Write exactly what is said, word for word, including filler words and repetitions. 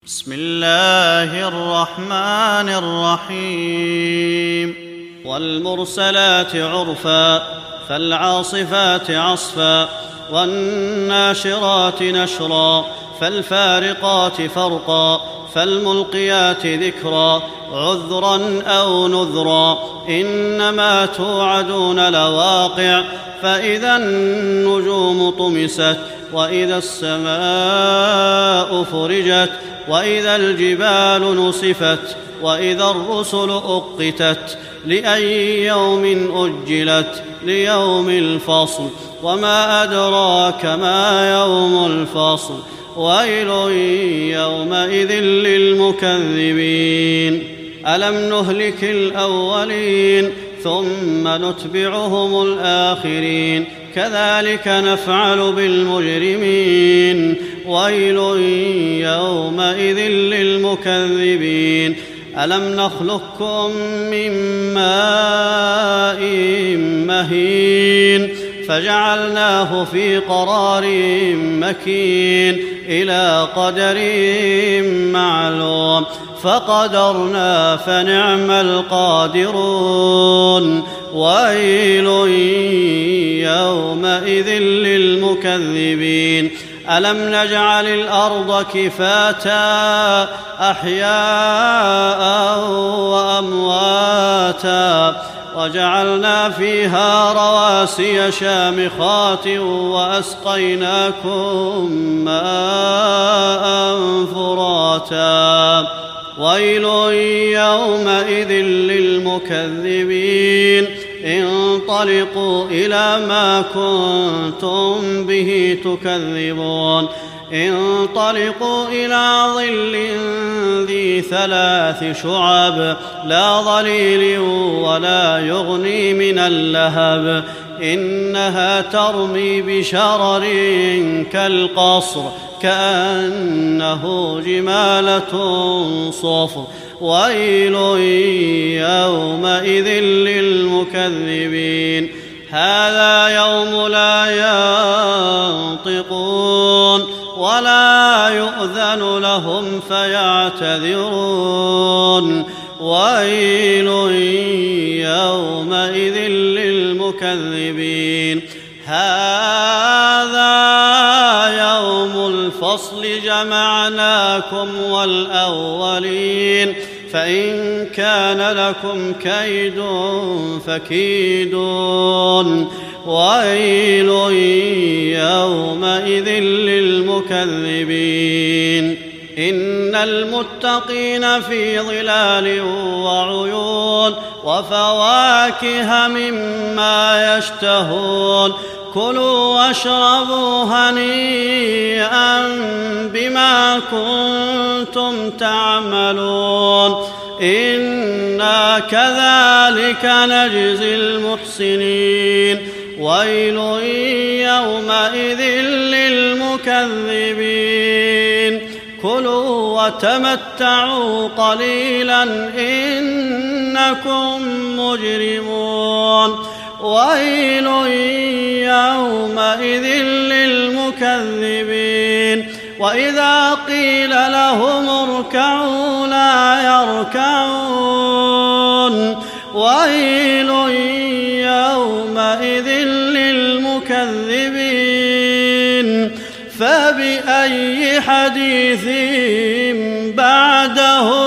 بسم الله الرحمن الرحيم والمرسلات عرفا فالعاصفات عصفا والناشرات نشرا فالفارقات فرقا فالملقيات ذكرا عذرا أو نذرا إنما توعدون لواقع فإذا النجوم طمست وإذا السماء فرجت وإذا الجبال نصفت وإذا الرسل أقتت لأي يوم أجلت ليوم الفصل وما أدراك ما يوم الفصل ويل يومئذ للمكذبين ألم نهلك الأولين ثم نتبعهم الآخرين كذلك نفعل بالمجرمين ويل يومئذ للمكذبين ألم نخلقكم من ماء مهين فجعلناه في قرار مكين إلى قدر معلوم فقدرنا فنعم القادرون ويل يومئذ للمكذبين ألم نجعل الأرض كفاتا أحياء وأمواتا وجعلنا فيها رواسي شامخات وأسقيناكم ماء فراتا ويل يومئذ للمكذبين انطلقوا إلى ما كنتم به تكذبون انطلقوا إلى ظل ذي ثلاث شعب لا ظليل ولا يغني من اللهب إنها ترمي بشرر كالقصر كأنه جمالة صفر ويل يومئذ للمكذبين هذا يوم لا ينطقون ولا يؤذن لهم فيعتذرون ويل يومئذ للمكذبين هذا يوم الفصل جمعناكم والأولين فإن كان لكم كيد فكيدون ويل يومئذ للمكذبين إن المتقين في ظلال وعيون وفواكه مما يشتهون كلوا واشربوا هنيئا بما كنتم تعملون إنا كذلك نجزي المحسنين ويل يومئذ للمكذبين كلوا وتمتعوا قليلا إنكم مجرمون ويل يومئذ للمكذبين وإذا قيل لهم اركعوا لا يركعون ويل يومئذ للمكذبين فبأي حديث بعده